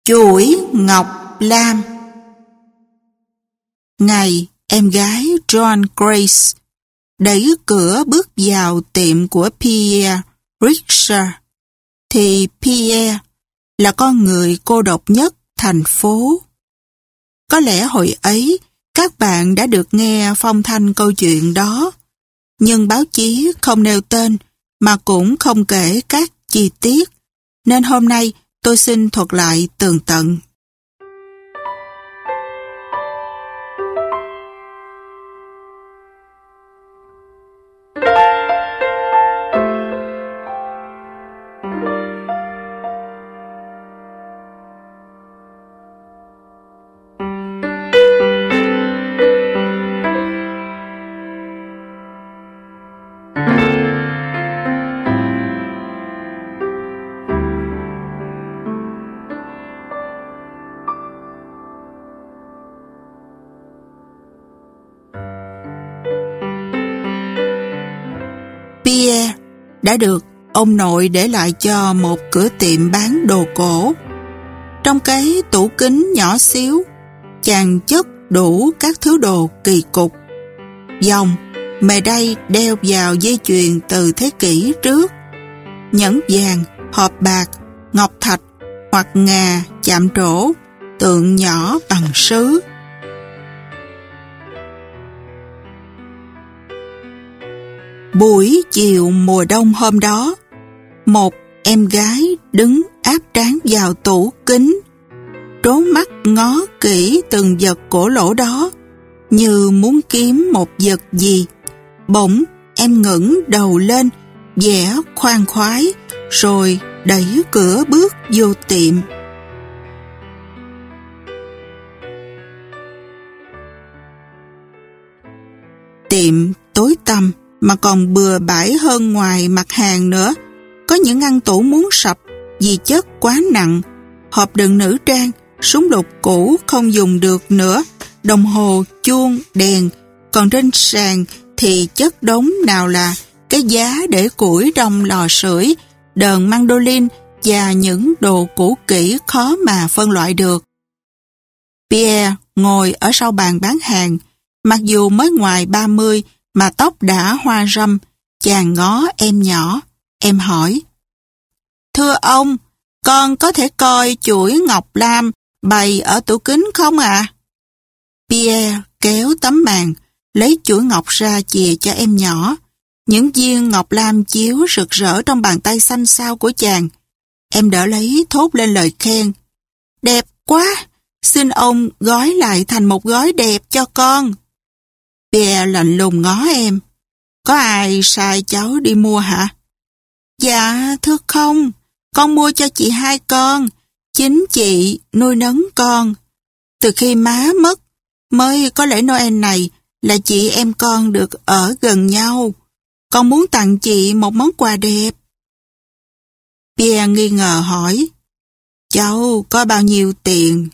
Chuỗi ngọc lam. Ngày em gái John Grace đẩy cửa bước vào tiệm của Pierre Richard, thì Pierre là con người cô độc nhất thành phố. Có lẽ hồi ấy các bạn đã được nghe phong thanh câu chuyện đó, nhưng báo chí không nêu tên mà cũng không kể các chi tiết, nên hôm nay tôi xin thuật lại tường tận. Pierre đã được ông nội để lại cho một cửa tiệm bán đồ cổ. Trong cái tủ kính nhỏ xíu, chàng chất đủ các thứ đồ kỳ cục. Vòng, mề đay đeo vào dây chuyền từ thế kỷ trước, nhẫn vàng, hộp bạc, ngọc thạch hoặc ngà chạm trổ, tượng nhỏ bằng sứ. Buổi chiều mùa đông hôm đó, một em gái đứng áp trán vào tủ kính, trố mắt ngó kỹ từng vật cổ lỗ đó, như muốn kiếm một vật gì. Bỗng em ngẩng đầu lên, vẻ khoan khoái, rồi đẩy cửa bước vô tiệm. Tiệm tối tăm mà còn bừa bãi hơn ngoài mặt hàng nữa. Có những ngăn tủ muốn sập vì chất quá nặng, hộp đựng nữ trang, súng lục cũ không dùng được nữa, đồng hồ, chuông, đèn. Còn trên sàn thì chất đống nào là cái giá để củi trong lò sưởi, đờn mandolin và những đồ cũ kỹ khó mà phân loại được. Pierre ngồi ở sau bàn bán hàng, mặc dù mới ngoài 30 mà tóc đã hoa râm. Chàng ngó em nhỏ. Em hỏi: "Thưa ông, con có thể coi chuỗi ngọc lam bày ở tủ kính không ạ?" Pierre kéo tấm màn, lấy chuỗi ngọc ra chìa cho em nhỏ. Những viên ngọc lam chiếu rực rỡ trong bàn tay xanh xao của chàng. Em đỡ lấy thốt lên lời khen: "Đẹp quá! Xin ông gói lại thành một gói đẹp cho con." Pierre lạnh lùng ngó em: "Có ai sai cháu đi mua hả?" "Dạ thưa không, con mua cho chị hai con. Chính chị nuôi nấng con. Từ khi má mất, mới có lễ Noel này là chị em con được ở gần nhau. Con muốn tặng chị một món quà đẹp." Pierre nghi ngờ hỏi: "Cháu có bao nhiêu tiền?"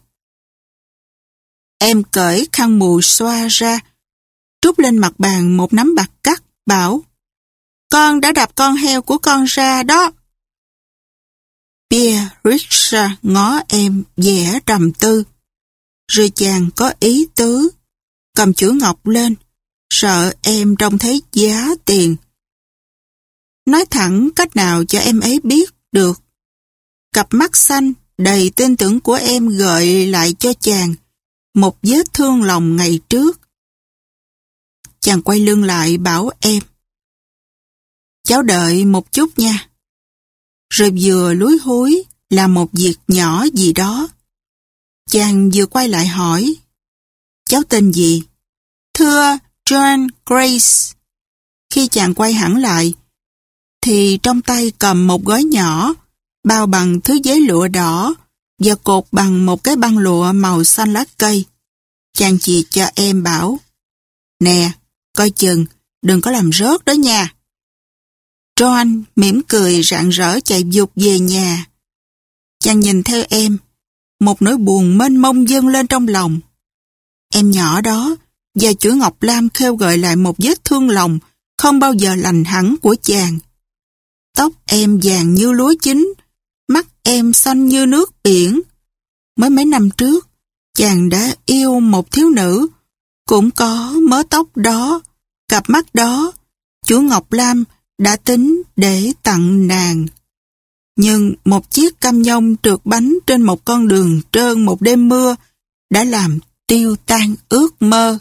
Em cởi khăn mùi xoa ra, trút lên mặt bàn một nắm bạc cắt, bảo: "Con đã đập con heo của con ra đó." Pierre Richard ngó em vẻ trầm tư. Rồi chàng có ý tứ, cầm chuỗi ngọc lên, sợ em trông thấy giá tiền. Nói thẳng cách nào cho em ấy biết được. Cặp mắt xanh đầy tin tưởng của em gợi lại cho chàng một vết thương lòng ngày trước. Chàng quay lưng lại bảo em: "Cháu đợi một chút nha." Rồi vừa lúi húi làm một việc nhỏ gì đó. Chàng vừa quay lại hỏi: "Cháu tên gì?" "Thưa John Grace." Khi chàng quay hẳn lại, thì trong tay cầm một gói nhỏ, bao bằng thứ giấy lụa đỏ và cột bằng một cái băng lụa màu xanh lá cây. Chàng chỉ cho em bảo: "Nè, coi chừng, đừng có làm rớt đó nha." John mỉm cười rạng rỡ chạy vụt về nhà. Chàng nhìn theo em, một nỗi buồn mênh mông dâng lên trong lòng. Em nhỏ đó và chuỗi ngọc lam khêu gợi lại một vết thương lòng không bao giờ lành hẳn của chàng. Tóc em vàng như lúa chín, mắt em xanh như nước biển. mới mấy năm trước, chàng đã yêu một thiếu nữ, cũng có mớ tóc đó, cặp mắt đó, chú Ngọc Lam đã tính để tặng nàng. Nhưng một chiếc cam nhông trượt bánh trên một con đường trơn một đêm mưa đã làm tiêu tan ước mơ.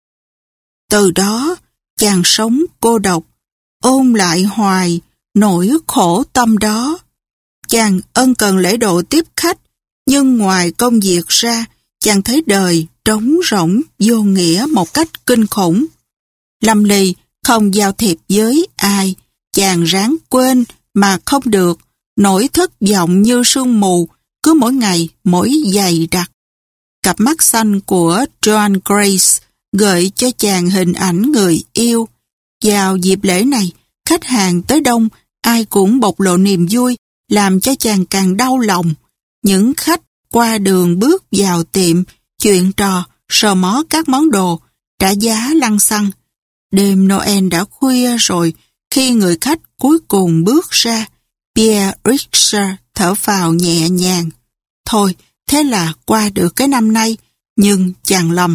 Từ đó, chàng sống cô độc, ôn lại hoài nỗi khổ tâm đó. Chàng ân cần lễ độ tiếp khách, nhưng ngoài công việc ra, chàng thấy đời trống rỗng vô nghĩa một cách kinh khủng. Lâm ly không giao thiệp với ai, chàng ráng quên mà không được, nỗi thất vọng như sương mù cứ mỗi ngày mỗi dày đặc. Cặp mắt xanh của Joan Grace gợi cho chàng hình ảnh người yêu. Vào dịp lễ này, khách hàng tới đông, ai cũng bộc lộ niềm vui, làm cho chàng càng đau lòng. Những khách qua đường bước vào tiệm, chuyện trò, sờ mó các món đồ, trả giá lăng xăng. Đêm Noel đã khuya rồi, khi người khách cuối cùng bước ra, Pierre Richard thở phào nhẹ nhàng. Thôi, thế là qua được cái năm nay, nhưng chàng lầm.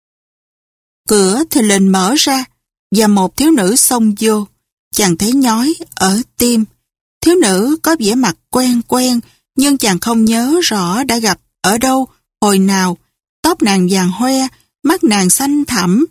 Cửa thình lình mở ra, và một thiếu nữ xông vô. Chàng thấy nhói ở tim. Thiếu nữ có vẻ mặt quen quen, nhưng chàng không nhớ rõ đã gặp ở đâu, hồi nào. Tóc nàng vàng hoe, mắt nàng xanh thẳm.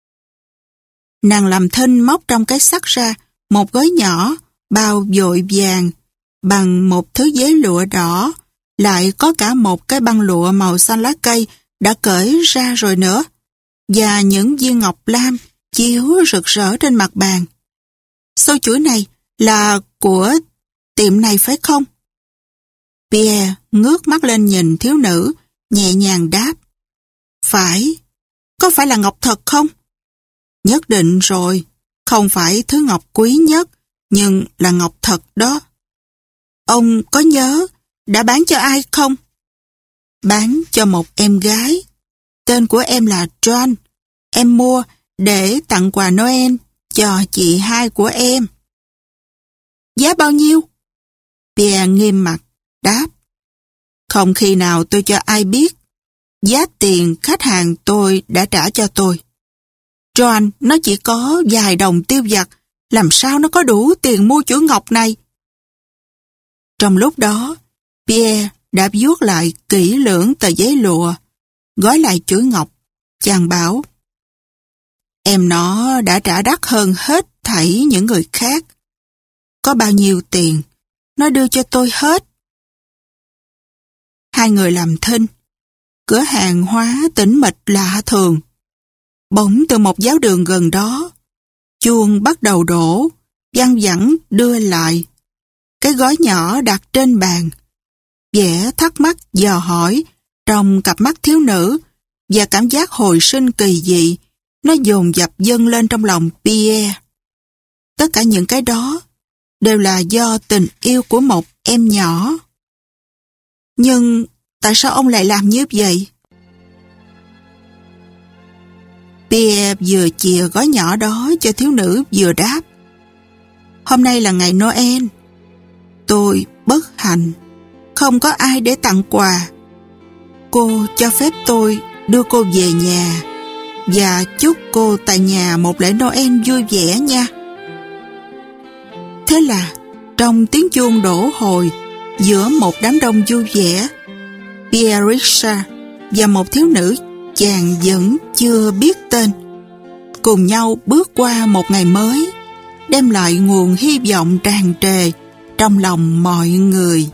Nàng làm thinh móc trong cái xắt ra một gói nhỏ, bao vội vàng, bằng một thứ giấy lụa đỏ, lại có cả một cái băng lụa màu xanh lá cây đã cởi ra rồi nữa, và những viên ngọc lam chiếu rực rỡ trên mặt bàn. Sâu chuỗi này là của tiệm này phải không? Pierre ngước mắt lên nhìn thiếu nữ, nhẹ nhàng đáp. Phải, có phải là ngọc thật không? Nhất định rồi, không phải thứ ngọc quý nhất, nhưng là ngọc thật đó. Ông có nhớ đã bán cho ai không? Bán cho một em gái. Tên của em là Joan. Em mua để tặng quà Noel cho chị hai của em. Giá bao nhiêu? Pierre nghiêm mặt, đáp. Không khi nào tôi cho ai biết. Giá tiền khách hàng tôi đã trả cho tôi. Joan, nó chỉ có vài đồng tiêu vặt, làm sao nó có đủ tiền mua chuỗi ngọc này? Trong lúc đó, Pierre đã vuốt lại kỹ lưỡng tờ giấy lụa, gói lại chuỗi ngọc. Chàng bảo, em nó đã trả đắt hơn hết thảy những người khác. Có bao nhiêu tiền, nó đưa cho tôi hết. Hai người làm thinh. Cửa hàng hóa tĩnh mịch lạ thường. Bỗng từ một giáo đường gần đó, chuông bắt đầu đổ, văng vẳng đưa lại. Cái gói nhỏ đặt trên bàn. Vẻ thắc mắc dò hỏi trong cặp mắt thiếu nữ, và cảm giác hồi sinh kỳ dị, nó dồn dập dâng lên trong lòng Pierre. Tất cả những cái đó đều là do tình yêu của một em nhỏ. Nhưng tại sao ông lại làm như vậy? Pierre vừa chìa gói nhỏ đó cho thiếu nữ vừa đáp. Hôm nay là ngày Noel. Tôi bất hạnh, không có ai để tặng quà. Cô cho phép tôi đưa cô về nhà và chúc cô tại nhà một lễ Noel vui vẻ nha. Thế là trong tiếng chuông đổ hồi, giữa một đám đông vui vẻ, Pierre Richard và một thiếu nữ chàng vẫn chưa biết tên cùng nhau bước qua một ngày mới, đem lại nguồn hy vọng tràn trề trong lòng mọi người.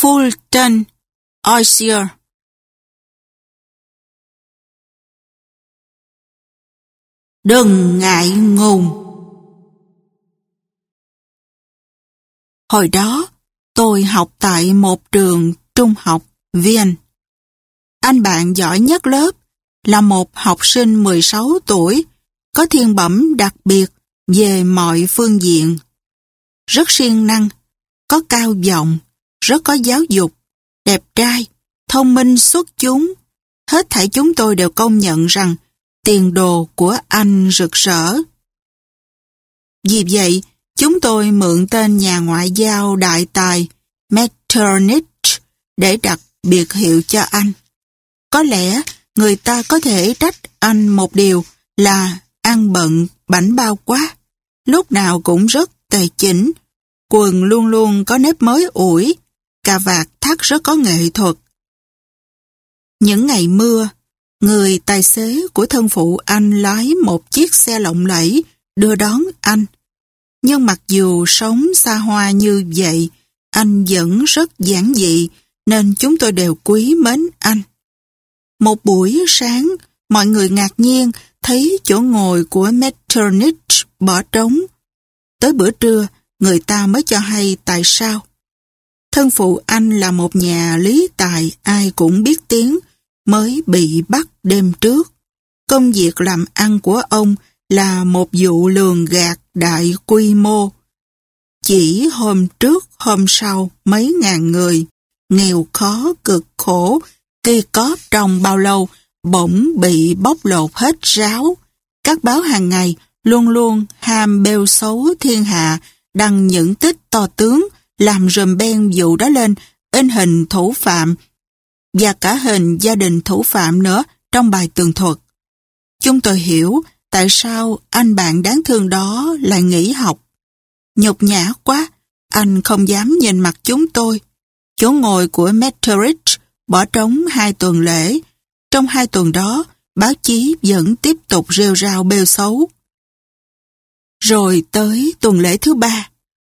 Fulton Osier. Đừng ngại ngùng. Hồi đó, tôi học tại một trường trung học Viên. Anh bạn giỏi nhất lớp là một học sinh 16 tuổi, có thiên bẩm đặc biệt về mọi phương diện. Rất siêng năng, có cao giọng, rất có giáo dục, đẹp trai, thông minh xuất chúng. Hết thảy chúng tôi đều công nhận rằng tiền đồ của anh rực rỡ. Vì vậy, chúng tôi mượn tên nhà ngoại giao đại tài Metternich để đặt biệt hiệu cho anh. Có lẽ người ta có thể trách anh một điều là ăn bận bảnh bao quá, lúc nào cũng rất tề chỉnh, quần luôn luôn có nếp mới ủi, cà vạt thắt rất có nghệ thuật. Những ngày mưa, người tài xế của thân phụ anh lái một chiếc xe lộng lẫy đưa đón anh. Nhưng mặc dù sống xa hoa như vậy, anh vẫn rất giản dị, nên chúng tôi đều quý mến anh. Một buổi sáng, mọi người ngạc nhiên thấy chỗ ngồi của Metternich bỏ trống. Tới bữa trưa, người ta mới cho hay tại sao. Thân phụ anh là một nhà lý tài ai cũng biết tiếng, mới bị bắt đêm trước. Công việc làm ăn của ông là một vụ lường gạt đại quy mô. Chỉ hôm trước, hôm sau, mấy ngàn người, nghèo khó, cực khổ, kia cóp trong bao lâu, bỗng bị bóc lột hết ráo. Các báo hàng ngày luôn luôn ham bêu xấu thiên hạ, đăng những tích to tướng, làm rùm beng vụ đó lên, in hình thủ phạm, và cả hình gia đình thủ phạm nữa trong bài tường thuật. Chúng tôi hiểu tại sao anh bạn đáng thương đó lại nghỉ học. Nhục nhã quá, anh không dám nhìn mặt chúng tôi. Chỗ ngồi của Metternich bỏ trống 2 tuần lễ. Trong 2 tuần đó, báo chí vẫn tiếp tục rêu rao bêu xấu. Rồi tới tuần lễ thứ 3.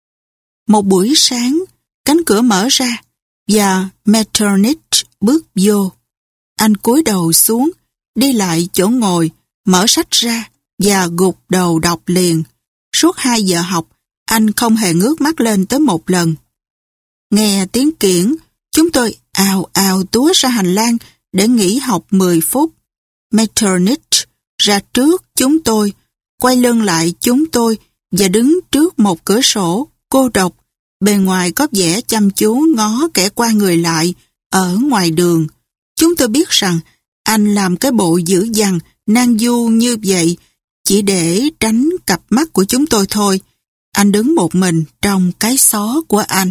Một buổi sáng, cánh cửa mở ra và Metternich bước vô. Anh cúi đầu xuống, đi lại chỗ ngồi, mở sách ra và gục đầu đọc liền. Suốt 2 giờ học, anh không hề ngước mắt lên tới một lần. Nghe tiếng kiển, chúng tôi ào ào túa ra hành lang để nghỉ học 10 phút. Metternich ra trước chúng tôi, quay lưng lại chúng tôi và đứng trước một cửa sổ, cô độc. Bề ngoài có vẻ chăm chú ngó kẻ qua người lại ở ngoài đường. Chúng tôi biết rằng anh làm cái bộ dữ dằn, nan du như vậy chỉ để tránh cặp mắt của chúng tôi thôi. Anh đứng một mình trong cái xó của anh.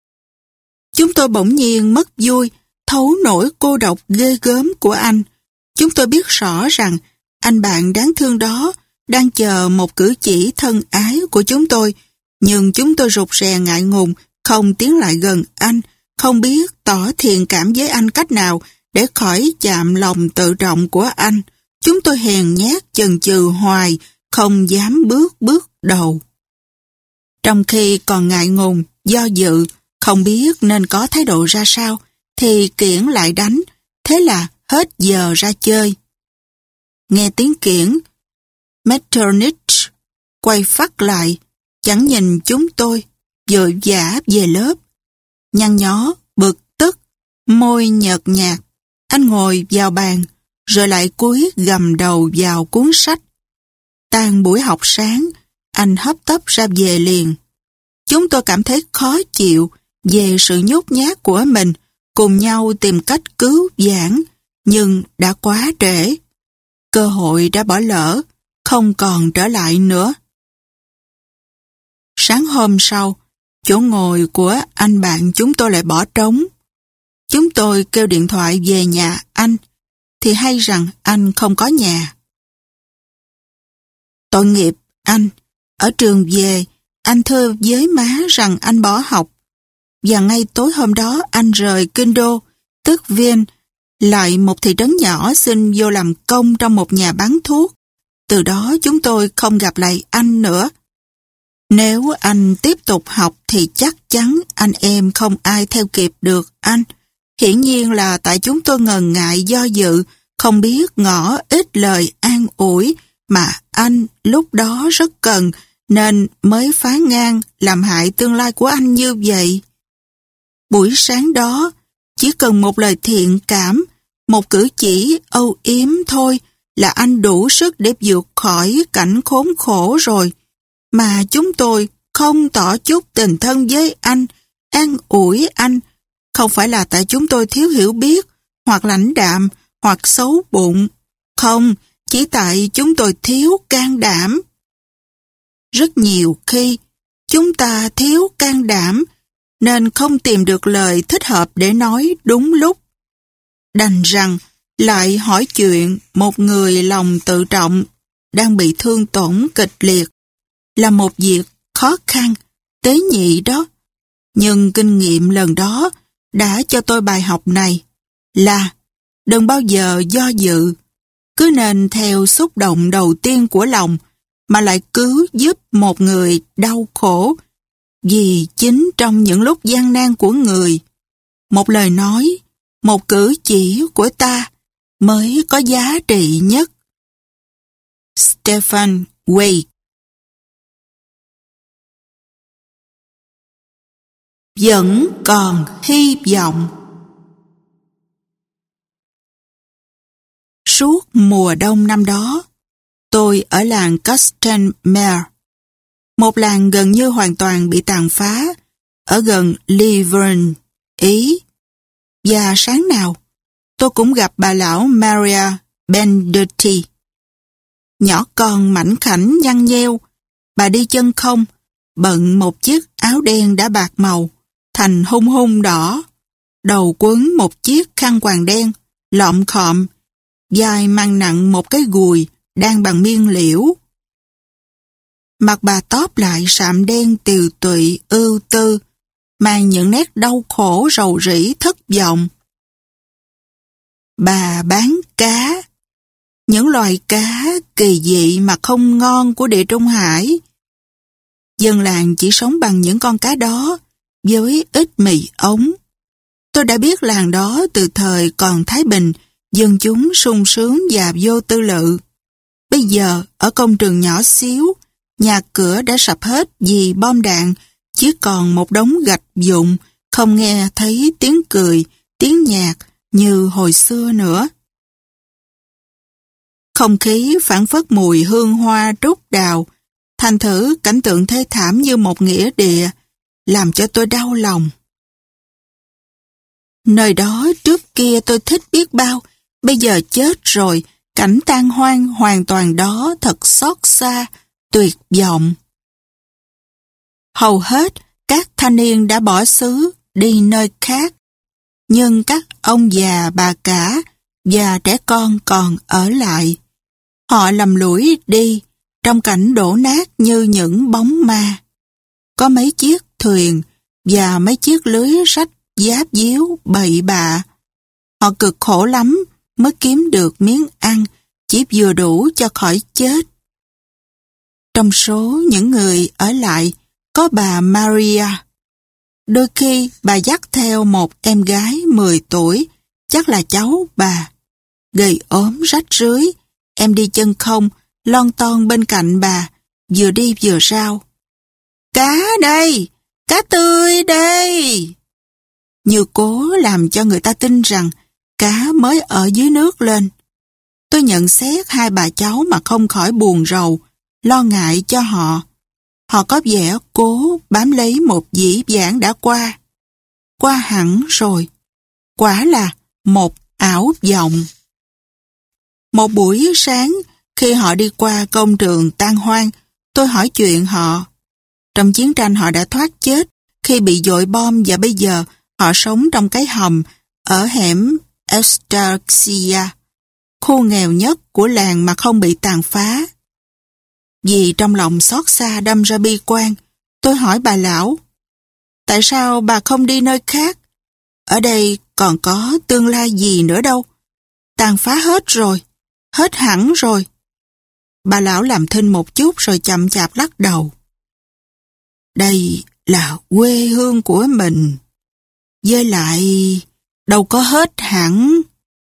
Chúng tôi bỗng nhiên mất vui, thấu nỗi cô độc ghê gớm của anh. Chúng tôi biết rõ rằng anh bạn đáng thương đó đang chờ một cử chỉ thân ái của chúng tôi, nhưng chúng tôi rụt rè ngại ngùng, không tiến lại gần anh, không biết tỏ thiện cảm với anh cách nào để khỏi chạm lòng tự trọng của anh. Chúng tôi hèn nhát chần chừ hoài, không dám bước đầu. Trong khi còn ngại ngùng, do dự, không biết nên có thái độ ra sao, thì kiển lại đánh, thế là hết giờ ra chơi. Nghe tiếng kiển, Metternich quay phắt lại, chẳng nhìn chúng tôi, vội vã về lớp. Nhăn nhó, bực tức, môi nhợt nhạt, anh ngồi vào bàn, rồi lại cúi gầm đầu vào cuốn sách. Tan buổi học sáng, anh hấp tấp ra về liền. Chúng tôi cảm thấy khó chịu về sự nhút nhát của mình, cùng nhau tìm cách cứu vãn, nhưng đã quá trễ. Cơ hội đã bỏ lỡ, không còn trở lại nữa. Sáng hôm sau, chỗ ngồi của anh bạn chúng tôi lại bỏ trống. Chúng tôi kêu điện thoại về nhà anh, thì hay rằng anh không có nhà. Tội nghiệp anh, ở trường về, anh thưa với má rằng anh bỏ học. Và ngay tối hôm đó anh rời kinh đô, tức Viên, lại một thị trấn nhỏ xin vô làm công trong một nhà bán thuốc. Từ đó chúng tôi không gặp lại anh nữa. Nếu anh tiếp tục học thì chắc chắn anh em không ai theo kịp được anh. Hiển nhiên là tại chúng tôi ngần ngại do dự, không biết ngỏ ít lời an ủi mà anh lúc đó rất cần, nên mới phá ngang làm hại tương lai của anh như vậy. Buổi sáng đó, chỉ cần một lời thiện cảm, một cử chỉ âu yếm thôi là anh đủ sức để vượt khỏi cảnh khốn khổ rồi. Mà chúng tôi không tỏ chút tình thân với anh, an ủi anh. Không phải là tại chúng tôi thiếu hiểu biết, hoặc lãnh đạm, hoặc xấu bụng. Không, chỉ tại chúng tôi thiếu can đảm. Rất nhiều khi, chúng ta thiếu can đảm, nên không tìm được lời thích hợp để nói đúng lúc. Đành rằng, lại hỏi chuyện một người lòng tự trọng đang bị thương tổn kịch liệt là một việc khó khăn, tế nhị đó. Nhưng kinh nghiệm lần đó đã cho tôi bài học này là đừng bao giờ do dự, cứ nên theo xúc động đầu tiên của lòng mà lại cứ giúp một người đau khổ, vì chính trong những lúc gian nan của người, một lời nói, một cử chỉ của ta mới có giá trị nhất. Stephen Wade. Vẫn còn hy vọng. Suốt mùa đông năm đó, tôi ở làng Castelmere, một làng gần như hoàn toàn bị tàn phá, ở gần Livourne, Ý. Và sáng nào, tôi cũng gặp bà lão Maria Bendetti. Nhỏ con mảnh khảnh nhăn nheo, bà đi chân không, bận một chiếc áo đen đã bạc màu, thành hung hung đỏ, đầu quấn một chiếc khăn quàng đen, lọm khọm, vai mang nặng một cái gùi đan bằng miên liễu. Mặt bà tóp lại sạm đen tiều tụy ưu tư, mang những nét đau khổ rầu rĩ thất vọng. Bà bán cá, những loài cá kỳ dị mà không ngon của địa Trung Hải. Dân làng chỉ sống bằng những con cá đó, với ít mì ống. Tôi đã biết làng đó từ thời còn Thái Bình, dân chúng sung sướng và vô tư lự. Bây giờ, ở công trường nhỏ xíu, nhà cửa đã sập hết vì bom đạn, chỉ còn một đống gạch vụn, không nghe thấy tiếng cười, tiếng nhạc như hồi xưa nữa. Không khí phảng phất mùi hương hoa trút đào, thành thử cảnh tượng thê thảm như một nghĩa địa, làm cho tôi đau lòng. Nơi đó trước kia tôi thích biết bao, bây giờ chết rồi, cảnh tan hoang hoàn toàn đó thật xót xa, tuyệt vọng. Hầu hết các thanh niên đã bỏ xứ đi nơi khác, nhưng các ông già bà cả và trẻ con còn ở lại. Họ lầm lũi đi trong cảnh đổ nát như những bóng ma. Có mấy chiếc thuyền và mấy chiếc lưới rách giáp díu bậy bạ. Họ cực khổ lắm mới kiếm được miếng ăn, chỉ vừa đủ cho khỏi chết. Trong số những người ở lại có bà Maria. Đôi khi bà dắt theo một em gái 10 tuổi, chắc là cháu bà. Gầy ốm rách rưới, em đi chân không, lon ton bên cạnh bà, vừa đi vừa rao. Cá đây! Cá tươi đây! Như cố làm cho người ta tin rằng cá mới ở dưới nước lên. Tôi nhận xét hai bà cháu mà không khỏi buồn rầu, lo ngại cho họ. Họ có vẻ cố bám lấy một dĩ vãng đã qua. Qua hẳn rồi. Quả là một ảo vọng. Một buổi sáng, khi họ đi qua công trường tan hoang, tôi hỏi chuyện họ. Trong chiến tranh họ đã thoát chết khi bị dội bom và bây giờ họ sống trong cái hầm ở hẻm Estancia, khu nghèo nhất của làng mà không bị tàn phá. Vì trong lòng xót xa đâm ra bi quan, tôi hỏi bà lão, tại sao bà không đi nơi khác? Ở đây còn có tương lai gì nữa đâu. Tàn phá hết rồi, hết hẳn rồi. Bà lão làm thinh một chút rồi chậm chạp lắc đầu. đây là quê hương của mình. Với lại, đâu có hết hẳn.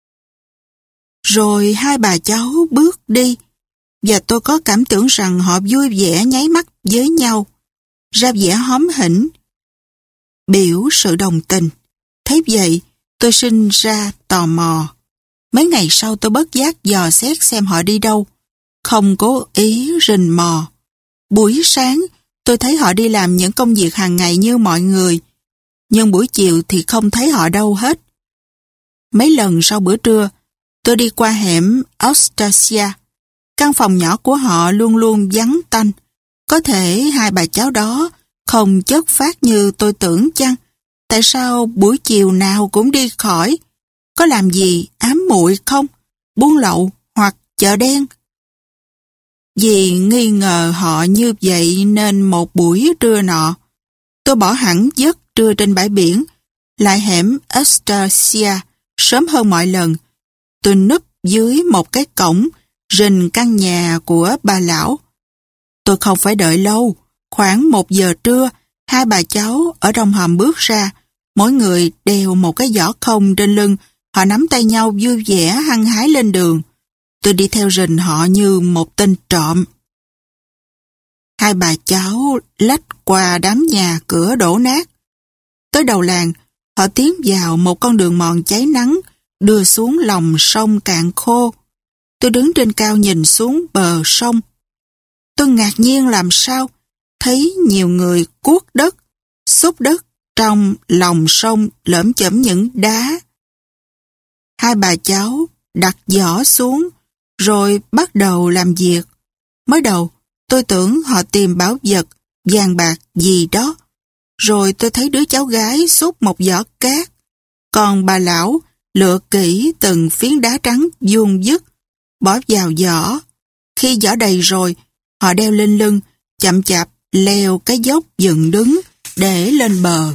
Rồi hai bà cháu bước đi, và tôi có cảm tưởng rằng họ vui vẻ nháy mắt với nhau, ra vẻ hóm hỉnh, biểu sự đồng tình. Thế vậy, tôi sinh ra tò mò. Mấy ngày sau tôi bất giác dò xét xem họ đi đâu, không cố ý rình mò. Buổi sáng, tôi thấy họ đi làm những công việc hàng ngày như mọi người, nhưng buổi chiều thì không thấy họ đâu hết. Mấy lần sau bữa trưa, tôi đi qua hẻm Austrasia. Căn phòng nhỏ của họ luôn luôn vắng tanh. Có thể hai bà cháu đó không chất phác như tôi tưởng chăng? Tại sao buổi chiều nào cũng đi khỏi? Có làm gì ám muội không? Buôn lậu hoặc chợ đen? Vì nghi ngờ họ như vậy nên một buổi trưa nọ, tôi bỏ hẳn giấc trưa trên bãi biển, lại hẻm Austrasia sớm hơn mọi lần. Tôi núp dưới một cái cổng rình căn nhà của bà lão. Tôi không phải đợi lâu, khoảng 1 giờ trưa, hai bà cháu ở trong hòm bước ra, mỗi người đeo một cái giỏ không trên lưng, họ nắm tay nhau vui vẻ hăng hái lên đường. Tôi đi theo rình họ như một tên trộm. Hai bà cháu lách qua đám nhà cửa đổ nát. Tới đầu làng, họ tiến vào một con đường mòn cháy nắng, đưa xuống lòng sông cạn khô. Tôi đứng trên cao nhìn xuống bờ sông. Tôi ngạc nhiên làm sao, thấy nhiều người cuốc đất, xúc đất trong lòng sông lởm chởm những đá. Hai bà cháu đặt giỏ xuống, rồi bắt đầu làm việc. Mới đầu, tôi tưởng họ tìm bảo vật, vàng bạc gì đó. Rồi tôi thấy đứa cháu gái xúc một giỏ cát. Còn bà lão lựa kỹ từng phiến đá trắng vuông vức, bỏ vào giỏ. Khi giỏ đầy rồi, họ đeo lên lưng, chậm chạp leo cái dốc dựng đứng để lên bờ.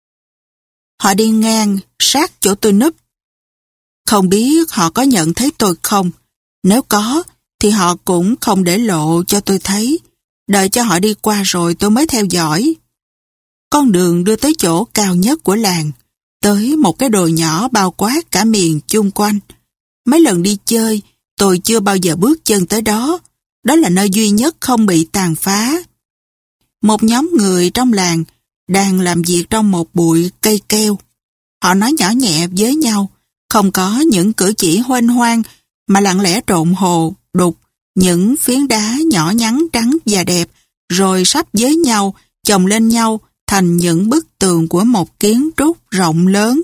Họ đi ngang sát chỗ tôi núp. Không biết họ có nhận thấy tôi không. Nếu có, thì họ cũng không để lộ cho tôi thấy. Đợi cho họ đi qua rồi tôi mới theo dõi. Con đường đưa tới chỗ cao nhất của làng, tới một cái đồi nhỏ bao quát cả miền chung quanh. Mấy lần đi chơi, tôi chưa bao giờ bước chân tới đó. Đó là nơi duy nhất không bị tàn phá. Một nhóm người trong làng đang làm việc trong một bụi cây keo. Họ nói nhỏ nhẹ với nhau, không có những cử chỉ huênh hoang, mà lặng lẽ trộn hồ, đục những phiến đá nhỏ nhắn trắng và đẹp, rồi sắp với nhau, chồng lên nhau thành những bức tường của một kiến trúc rộng lớn.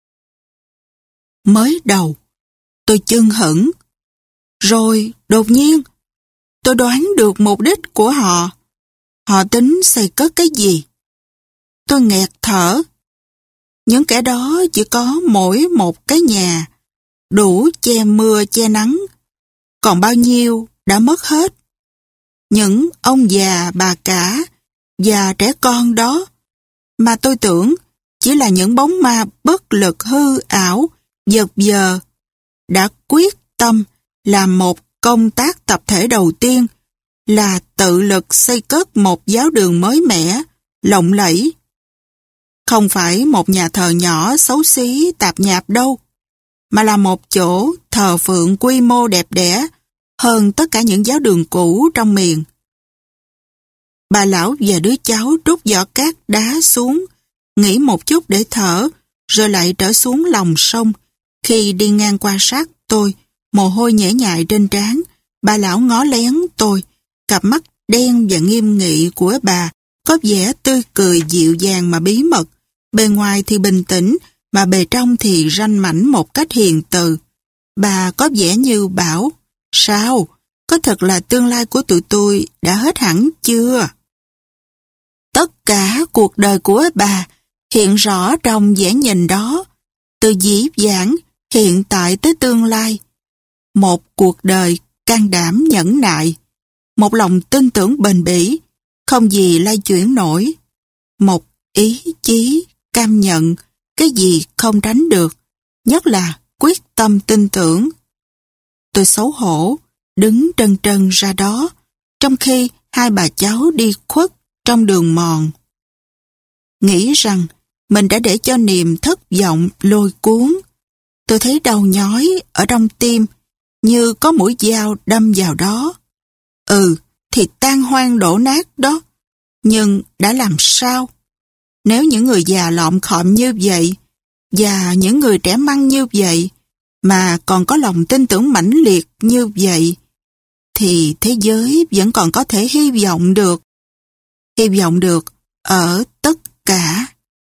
Mới đầu, tôi chưng hửng. Rồi, đột nhiên, tôi đoán được mục đích của họ. Họ tính xây cất cái gì? Tôi nghẹt thở. Những kẻ đó chỉ có mỗi một cái nhà, đủ che mưa che nắng. Còn bao nhiêu đã mất hết. Những ông già, bà cả và trẻ con đó mà tôi tưởng chỉ là những bóng ma bất lực hư ảo, vật vờ, đã quyết tâm làm một công tác tập thể đầu tiên là tự lực xây cất một giáo đường mới mẻ, lộng lẫy. Không phải một nhà thờ nhỏ xấu xí tạp nhạp đâu, mà là một chỗ thờ phượng quy mô đẹp đẽ hơn tất cả những giáo đường cũ trong miền. Bà lão và đứa cháu trút giỏ cát đá xuống, nghỉ một chút để thở, rồi lại trở xuống lòng sông. Khi đi ngang qua sát tôi, mồ hôi nhễ nhại trên trán, bà lão ngó lén tôi. Cặp mắt đen và nghiêm nghị của bà có vẻ tươi cười dịu dàng mà bí mật. Bề ngoài thì bình tĩnh, mà bề trong thì ranh mãnh một cách hiền từ. Bà có vẻ như bảo, sao? Có thật là tương lai của tụi tôi đã hết hẳn chưa? Tất cả cuộc đời của bà hiện rõ trong vẻ nhìn đó, từ dĩ vãng, hiện tại tới tương lai. Một cuộc đời can đảm nhẫn nại, một lòng tin tưởng bền bỉ, không gì lay chuyển nổi. Một ý chí cam nhận cái gì không tránh được, nhất là quyết tâm tin tưởng. Tôi xấu hổ, đứng trân trân ra đó, trong khi hai bà cháu đi khuất trong đường mòn. Nghĩ rằng mình đã để cho niềm thất vọng lôi cuốn. Tôi thấy đau nhói ở trong tim, như có mũi dao đâm vào đó. Thì tan hoang đổ nát đó. Nhưng đã làm sao? Nếu những người già lọm khọm như vậy, và những người trẻ măng như vậy, mà còn có lòng tin tưởng mãnh liệt như vậy, thì thế giới vẫn còn có thể hy vọng được. Hy vọng được ở tất cả.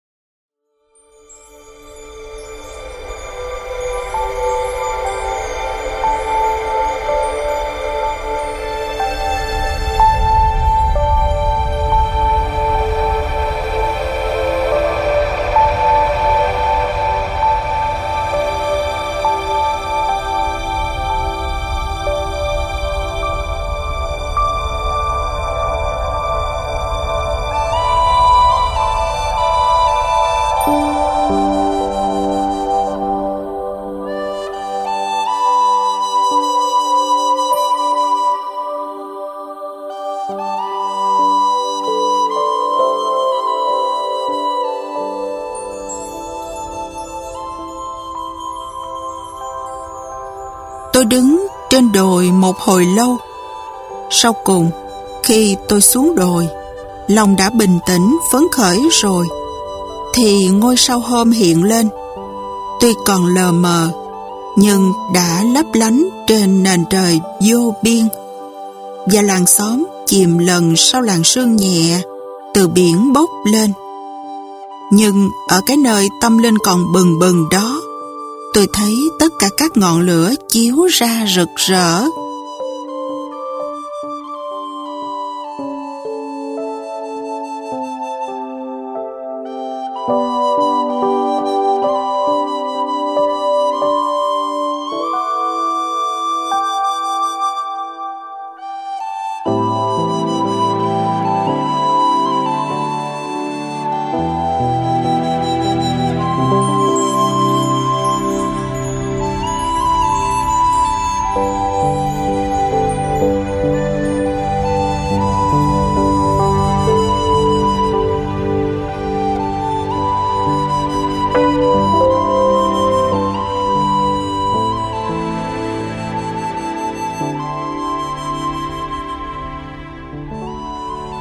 Tôi đứng trên đồi một hồi lâu. Sau cùng, khi tôi xuống đồi, lòng đã bình tĩnh, phấn khởi rồi, thì ngôi sao hôm hiện lên. Tuy còn lờ mờ, nhưng đã lấp lánh trên nền trời vô biên. Và làng xóm chìm lần sau làn sương nhẹ từ biển bốc lên. Nhưng ở cái nơi tâm linh còn bừng bừng đó, tôi thấy tất cả các ngọn lửa chiếu ra rực rỡ.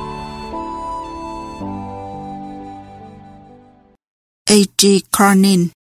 A.G. Cronin.